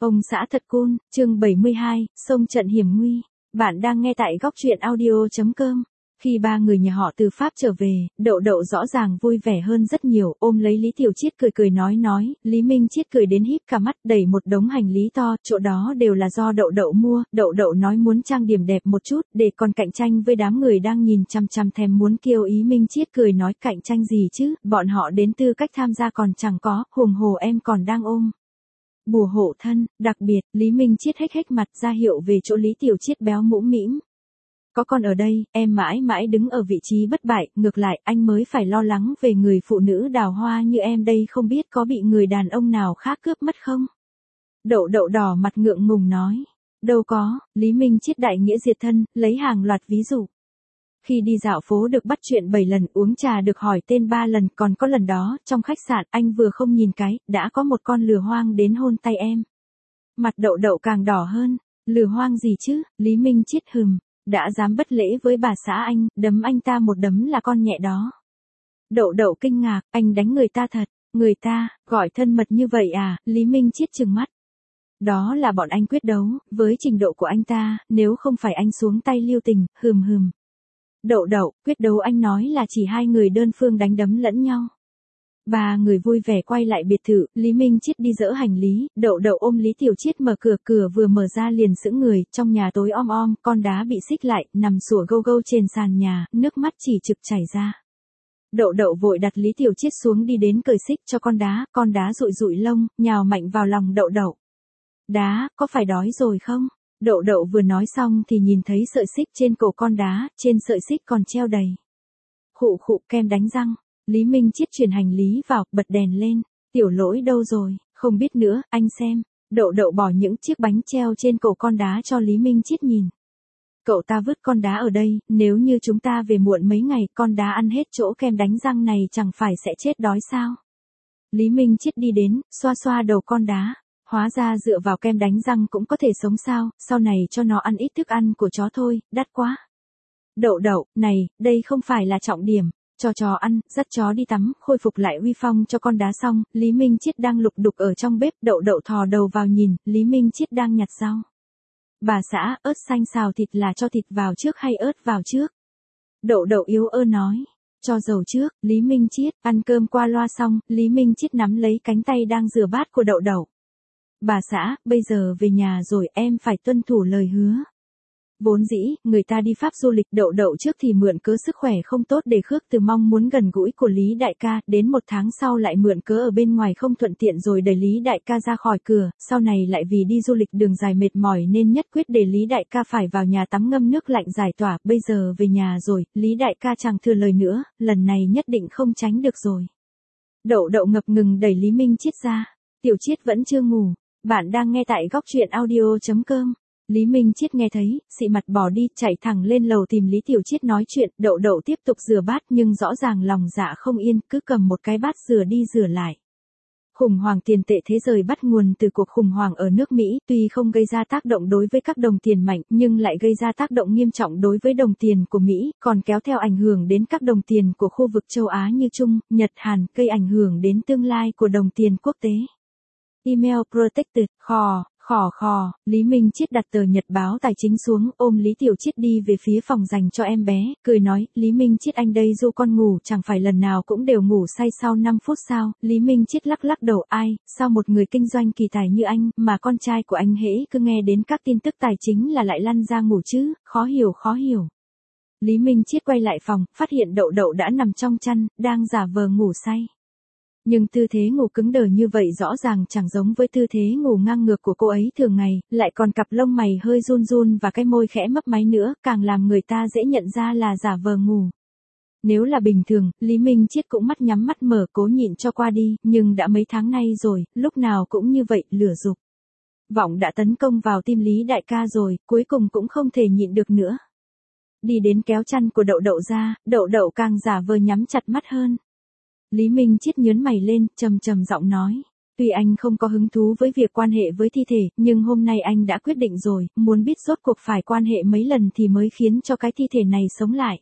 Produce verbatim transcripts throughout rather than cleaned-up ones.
Ông xã thật cool, chương bảy mươi hai, sông trận hiểm nguy. Bạn đang nghe tại góc truyện audio.com. Khi ba người nhà họ từ Pháp trở về, Đậu Đậu rõ ràng vui vẻ hơn rất nhiều, ôm lấy Lý Tiểu Chiết cười cười nói nói, Lý Minh Chiết cười đến híp cả mắt, đẩy một đống hành lý to, chỗ đó đều là do Đậu Đậu mua, Đậu Đậu nói muốn trang điểm đẹp một chút, để còn cạnh tranh với đám người đang nhìn chằm chằm thèm muốn kêu ý. Minh Chiết cười nói cạnh tranh gì chứ, bọn họ đến tư cách tham gia còn chẳng có, huống hồ em còn đang ôm bùa hộ thân. Đặc biệt, Lý Minh Chiết hếch hếch mặt ra hiệu về chỗ Lý Tiểu Chiết béo mũm mĩm. Có con ở đây, em mãi mãi đứng ở vị trí bất bại, ngược lại anh mới phải lo lắng về người phụ nữ đào hoa như em đây, không biết có bị người đàn ông nào khác cướp mất không? Đậu Đậu đỏ mặt ngượng ngùng nói. Đâu có, Lý Minh Chiết đại nghĩa diệt thân, lấy hàng loạt ví dụ. Khi đi dạo phố được bắt chuyện bảy lần, uống trà được hỏi tên ba lần, còn có lần đó, trong khách sạn, anh vừa không nhìn cái, đã có một con lừa hoang đến hôn tay em. Mặt Đậu Đậu càng đỏ hơn. Lừa hoang gì chứ? Lý Minh Chiết hừm. Đã dám bất lễ với bà xã anh, đấm anh ta một đấm là con nhẹ đó. Đậu Đậu kinh ngạc, anh đánh người ta thật, người ta, gọi thân mật như vậy à? Lý Minh Chiết trừng mắt. Đó là bọn anh quyết đấu, với trình độ của anh ta, nếu không phải anh xuống tay lưu tình, hừm hừm. Đậu Đậu, quyết đấu anh nói là chỉ hai người đơn phương đánh đấm lẫn nhau. Ba người vui vẻ quay lại biệt thự, Lý Minh Chiết đi dỡ hành lý, Đậu Đậu ôm Lý Tiểu Chiết mở cửa, cửa vừa mở ra liền sững người, trong nhà tối om om, con đá bị xích lại, nằm sủa gâu gâu trên sàn nhà, nước mắt chỉ trực chảy ra. Đậu Đậu vội đặt Lý Tiểu Chiết xuống đi đến cởi xích cho con đá, con đá rụi rụi lông, nhào mạnh vào lòng Đậu Đậu. Đá, có phải đói rồi không? Đậu Đậu vừa nói xong thì nhìn thấy sợi xích trên cổ con đá, trên sợi xích còn treo đầy khụ khụ kem đánh răng. Lý Minh Chiết chuyển hành lý vào, bật đèn lên. Tiểu Lỗi đâu rồi? Không biết nữa, anh xem. Đậu Đậu bỏ những chiếc bánh treo trên cổ con đá cho Lý Minh Chiết nhìn. Cậu ta vứt con đá ở đây, nếu như chúng ta về muộn mấy ngày, con đá ăn hết chỗ kem đánh răng này chẳng phải sẽ chết đói sao? Lý Minh Chiết đi đến, xoa xoa đầu con đá. Hóa ra dựa vào kem đánh răng cũng có thể sống sao, sau này cho nó ăn ít thức ăn của chó thôi, đắt quá. Đậu Đậu, này, đây không phải là trọng điểm. Cho chó ăn, dắt chó đi tắm, khôi phục lại uy phong cho con đá xong, Lý Minh Chiết đang lục đục ở trong bếp, Đậu Đậu thò đầu vào nhìn, Lý Minh Chiết đang nhặt rau. Bà xã, ớt xanh xào thịt là cho thịt vào trước hay ớt vào trước? Đậu Đậu yếu ớt nói. Cho dầu trước. Lý Minh Chiết, ăn cơm qua loa xong, Lý Minh Chiết nắm lấy cánh tay đang rửa bát của Đậu Đậu. Bà xã, bây giờ về nhà rồi, em phải tuân thủ lời hứa. Vốn dĩ, người ta đi Pháp du lịch, Đậu Đậu trước thì mượn cớ sức khỏe không tốt để khước từ mong muốn gần gũi của Lý Đại ca, đến một tháng sau lại mượn cớ ở bên ngoài không thuận tiện rồi đẩy Lý Đại ca ra khỏi cửa, sau này lại vì đi du lịch đường dài mệt mỏi nên nhất quyết để Lý Đại ca phải vào nhà tắm ngâm nước lạnh giải tỏa, bây giờ về nhà rồi, Lý Đại ca chẳng thừa lời nữa, lần này nhất định không tránh được rồi. Đậu Đậu ngập ngừng đẩy Lý Minh Chiết ra. Tiểu Chiết vẫn chưa ngủ. Bạn đang nghe tại góc truyện audio.com. Lý Minh Chiết nghe thấy, xị mặt bỏ đi, chạy thẳng lên lầu tìm Lý Tiểu Chiết nói chuyện, Đậu Đậu tiếp tục rửa bát nhưng rõ ràng lòng dạ không yên, cứ cầm một cái bát rửa đi rửa lại. Khủng hoảng tiền tệ thế giới bắt nguồn từ cuộc khủng hoảng ở nước Mỹ, tuy không gây ra tác động đối với các đồng tiền mạnh, nhưng lại gây ra tác động nghiêm trọng đối với đồng tiền của Mỹ, còn kéo theo ảnh hưởng đến các đồng tiền của khu vực châu Á như Trung, Nhật, Hàn, gây ảnh hưởng đến tương lai của đồng tiền quốc tế. Email protected, khò, khò khò, Lý Minh Chiết đặt tờ nhật báo tài chính xuống, ôm Lý Tiểu Chiết đi về phía phòng dành cho em bé, cười nói, Lý Minh Chiết anh đây du con ngủ, chẳng phải lần nào cũng đều ngủ say sau năm phút sao? Lý Minh Chiết lắc lắc đầu, ai, sao một người kinh doanh kỳ tài như anh, mà con trai của anh hễ cứ nghe đến các tin tức tài chính là lại lăn ra ngủ chứ, khó hiểu khó hiểu. Lý Minh Chiết quay lại phòng, phát hiện Đậu Đậu đã nằm trong chăn, đang giả vờ ngủ say. Nhưng tư thế ngủ cứng đờ như vậy rõ ràng chẳng giống với tư thế ngủ ngang ngược của cô ấy thường ngày, lại còn cặp lông mày hơi run run và cái môi khẽ mấp máy nữa, càng làm người ta dễ nhận ra là giả vờ ngủ. Nếu là bình thường, Lý Minh Chiết cũng mắt nhắm mắt mở cố nhịn cho qua đi, nhưng đã mấy tháng nay rồi, lúc nào cũng như vậy, lửa dục vọng đã tấn công vào tim Lý Đại ca rồi, cuối cùng cũng không thể nhịn được nữa. Đi đến kéo chăn của Đậu Đậu ra, Đậu Đậu càng giả vờ nhắm chặt mắt hơn. Lý Minh Chiết nhớn mày lên, trầm trầm giọng nói. Tuy anh không có hứng thú với việc quan hệ với thi thể, nhưng hôm nay anh đã quyết định rồi, muốn biết rốt cuộc phải quan hệ mấy lần thì mới khiến cho cái thi thể này sống lại.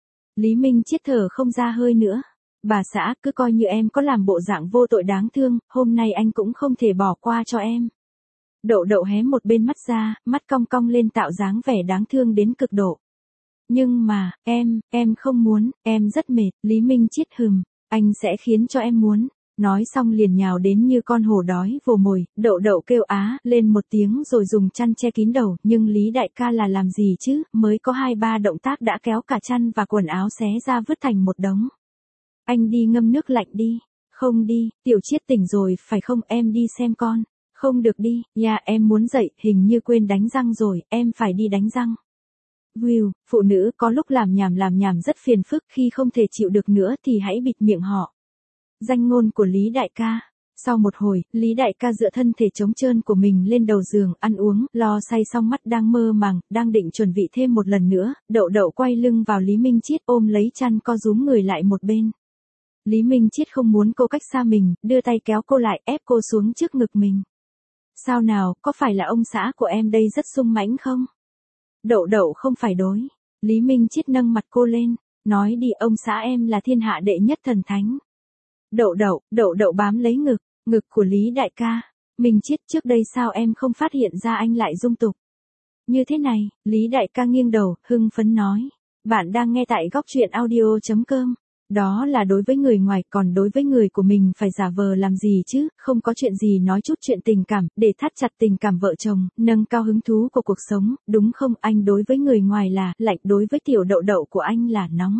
Lý Minh Chiết thở không ra hơi nữa. Bà xã, cứ coi như em có làm bộ dạng vô tội đáng thương, hôm nay anh cũng không thể bỏ qua cho em. Đậu đậu hé một bên mắt ra, mắt cong cong lên tạo dáng vẻ đáng thương đến cực độ. Nhưng mà, em, em không muốn, em rất mệt, Lý Minh Triết hừm, anh sẽ khiến cho em muốn. Nói xong liền nhào đến như con hổ đói vồ mồi, đậu đậu kêu á lên một tiếng rồi dùng chăn che kín đầu, nhưng Lý đại ca là làm gì chứ, mới có hai ba động tác đã kéo cả chăn và quần áo xé ra vứt thành một đống. Anh đi ngâm nước lạnh đi. Không đi, Tiểu Triết tỉnh rồi, phải không, em đi xem con. Không được đi, nhà em muốn dậy, hình như quên đánh răng rồi, em phải đi đánh răng. Will, phụ nữ có lúc làm nhảm làm nhảm rất phiền phức, khi không thể chịu được nữa thì hãy bịt miệng họ. Danh ngôn của Lý đại ca. Sau một hồi, Lý đại ca dựa thân thể trống trơn của mình lên đầu giường, ăn uống, lo say xong mắt đang mơ màng, đang định chuẩn bị thêm một lần nữa, đậu đậu quay lưng vào Lý Minh Triết ôm lấy chăn co rúm người lại một bên. Lý Minh Triết không muốn cô cách xa mình, đưa tay kéo cô lại, ép cô xuống trước ngực mình. Sao nào, có phải là ông xã của em đây rất sung mãnh không? Đậu đậu không phải đối. Lý Minh Triết nâng mặt cô lên, nói đi, ông xã em là thiên hạ đệ nhất thần thánh. Đậu đậu, đậu đậu bám lấy ngực, ngực của Lý đại ca. Minh Triết, trước đây sao em không phát hiện ra anh lại dung tục? Như thế này, Lý đại ca nghiêng đầu, hưng phấn nói. Bạn đang nghe tại góc truyện audio chấm com. Đó là đối với người ngoài, còn đối với người của mình phải giả vờ làm gì chứ, không có chuyện gì nói chút chuyện tình cảm, để thắt chặt tình cảm vợ chồng, nâng cao hứng thú của cuộc sống, đúng không? Anh đối với người ngoài là lạnh, đối với tiểu đậu đậu của anh là nóng.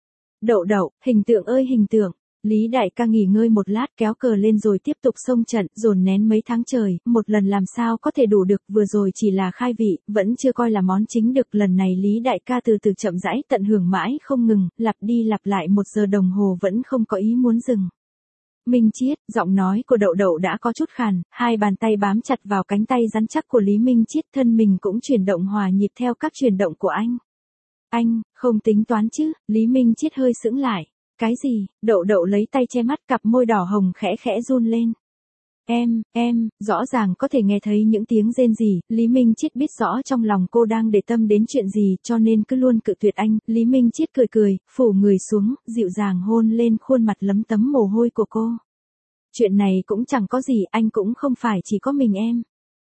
Đậu đậu, hình tượng ơi hình tượng. Lý đại ca nghỉ ngơi một lát kéo cờ lên rồi tiếp tục xông trận, dồn nén mấy tháng trời, một lần làm sao có thể đủ được, vừa rồi chỉ là khai vị, vẫn chưa coi là món chính được, lần này Lý đại ca từ từ chậm rãi tận hưởng mãi không ngừng, lặp đi lặp lại một giờ đồng hồ vẫn không có ý muốn dừng. Minh Triết, giọng nói của đậu đậu đã có chút khàn, hai bàn tay bám chặt vào cánh tay rắn chắc của Lý Minh Triết, thân mình cũng chuyển động hòa nhịp theo các chuyển động của anh. Anh, không tính toán chứ, Lý Minh Triết hơi sững lại. Cái gì, đậu đậu lấy tay che mắt, cặp môi đỏ hồng khẽ khẽ run lên. Em, em, rõ ràng có thể nghe thấy những tiếng rên rỉ, Lý Minh Triết biết rõ trong lòng cô đang để tâm đến chuyện gì cho nên cứ luôn cự tuyệt anh, Lý Minh Triết cười cười, phủ người xuống, dịu dàng hôn lên khuôn mặt lấm tấm mồ hôi của cô. Chuyện này cũng chẳng có gì, anh cũng không phải chỉ có mình em.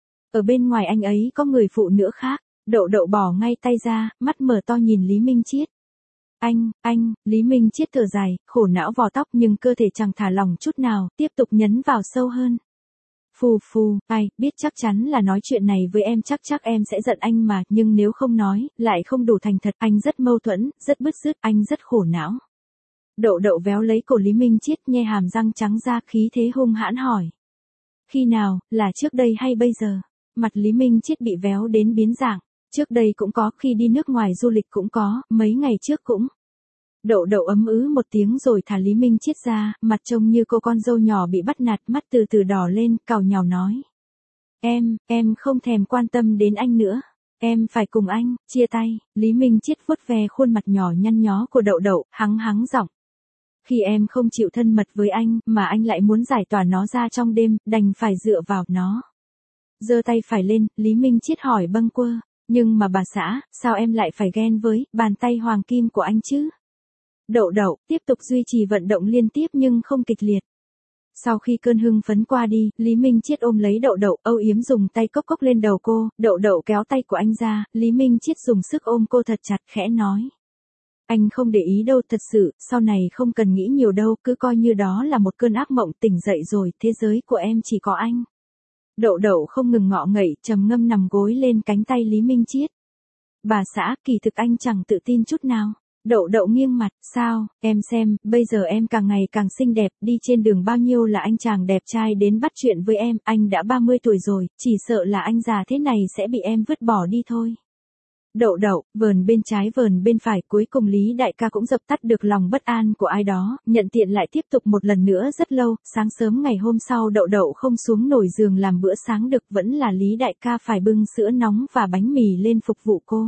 Ở bên ngoài anh ấy có người phụ nữ khác, đậu đậu bỏ ngay tay ra, mắt mở to nhìn Lý Minh Triết. Anh, anh, Lý Minh Triết thở dài, khổ não vò tóc nhưng cơ thể chẳng thả lỏng chút nào, tiếp tục nhấn vào sâu hơn. Phù phù, ai, biết chắc chắn là nói chuyện này với em chắc chắc em sẽ giận anh mà, nhưng nếu không nói, lại không đủ thành thật, anh rất mâu thuẫn, rất bứt rứt, anh rất khổ não. Đậu đậu véo lấy cổ Lý Minh Triết, nhe hàm răng trắng ra, khí thế hung hãn hỏi. Khi nào, là trước đây hay bây giờ? Mặt Lý Minh Triết bị véo đến biến dạng. Trước đây cũng có, khi đi nước ngoài du lịch cũng có, mấy ngày trước cũng. Đậu đậu ấm ứ một tiếng rồi thả Lý Minh Triết ra, mặt trông như cô con dâu nhỏ bị bắt nạt, mắt từ từ đỏ lên, càu nhàu nói. Em, em không thèm quan tâm đến anh nữa. Em phải cùng anh, chia tay. Lý Minh Triết vuốt ve khuôn mặt nhỏ nhăn nhó của đậu đậu, hắng hắng giọng. Khi em không chịu thân mật với anh, mà anh lại muốn giải tỏa nó ra trong đêm, đành phải dựa vào nó. Giơ tay phải lên, Lý Minh Triết hỏi bâng quơ. Nhưng mà bà xã, sao em lại phải ghen với bàn tay hoàng kim của anh chứ? Đậu đậu, tiếp tục duy trì vận động liên tiếp nhưng không kịch liệt. Sau khi cơn hưng phấn qua đi, Lý Minh Triết ôm lấy đậu đậu, âu yếm dùng tay cốc cốc lên đầu cô, đậu đậu kéo tay của anh ra, Lý Minh Triết dùng sức ôm cô thật chặt, khẽ nói. Anh không để ý đâu, thật sự, sau này không cần nghĩ nhiều đâu, cứ coi như đó là một cơn ác mộng, tỉnh dậy rồi, thế giới của em chỉ có anh. Đậu đậu không ngừng ngọ ngậy, trầm ngâm nằm gối lên cánh tay Lý Minh Triết. Bà xã, kỳ thực anh chẳng tự tin chút nào. Đậu đậu nghiêng mặt, sao, em xem, bây giờ em càng ngày càng xinh đẹp, đi trên đường bao nhiêu là anh chàng đẹp trai đến bắt chuyện với em, anh đã ba mươi tuổi rồi, chỉ sợ là anh già thế này sẽ bị em vứt bỏ đi thôi. Đậu đậu, vờn bên trái vờn bên phải, cuối cùng Lý đại ca cũng dập tắt được lòng bất an của ai đó, nhận tiện lại tiếp tục một lần nữa rất lâu, sáng sớm ngày hôm sau đậu đậu không xuống nổi giường làm bữa sáng được, vẫn là Lý đại ca phải bưng sữa nóng và bánh mì lên phục vụ cô.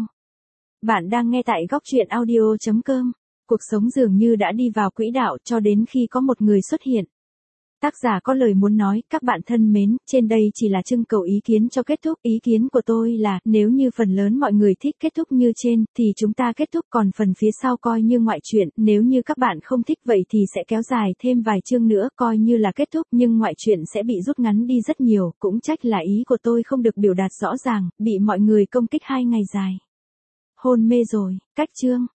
Bạn đang nghe tại góc truyện audio chấm com. Cuộc sống dường như đã đi vào quỹ đạo cho đến khi có một người xuất hiện. Tác giả có lời muốn nói, các bạn thân mến, trên đây chỉ là trưng cầu ý kiến cho kết thúc. Ý kiến của tôi là, nếu như phần lớn mọi người thích kết thúc như trên, thì chúng ta kết thúc, còn phần phía sau coi như ngoại truyện. Nếu như các bạn không thích vậy thì sẽ kéo dài thêm vài chương nữa, coi như là kết thúc, nhưng ngoại truyện sẽ bị rút ngắn đi rất nhiều. Cũng trách là ý của tôi không được biểu đạt rõ ràng, bị mọi người công kích hai ngày dài. Hôn mê rồi, cách chương.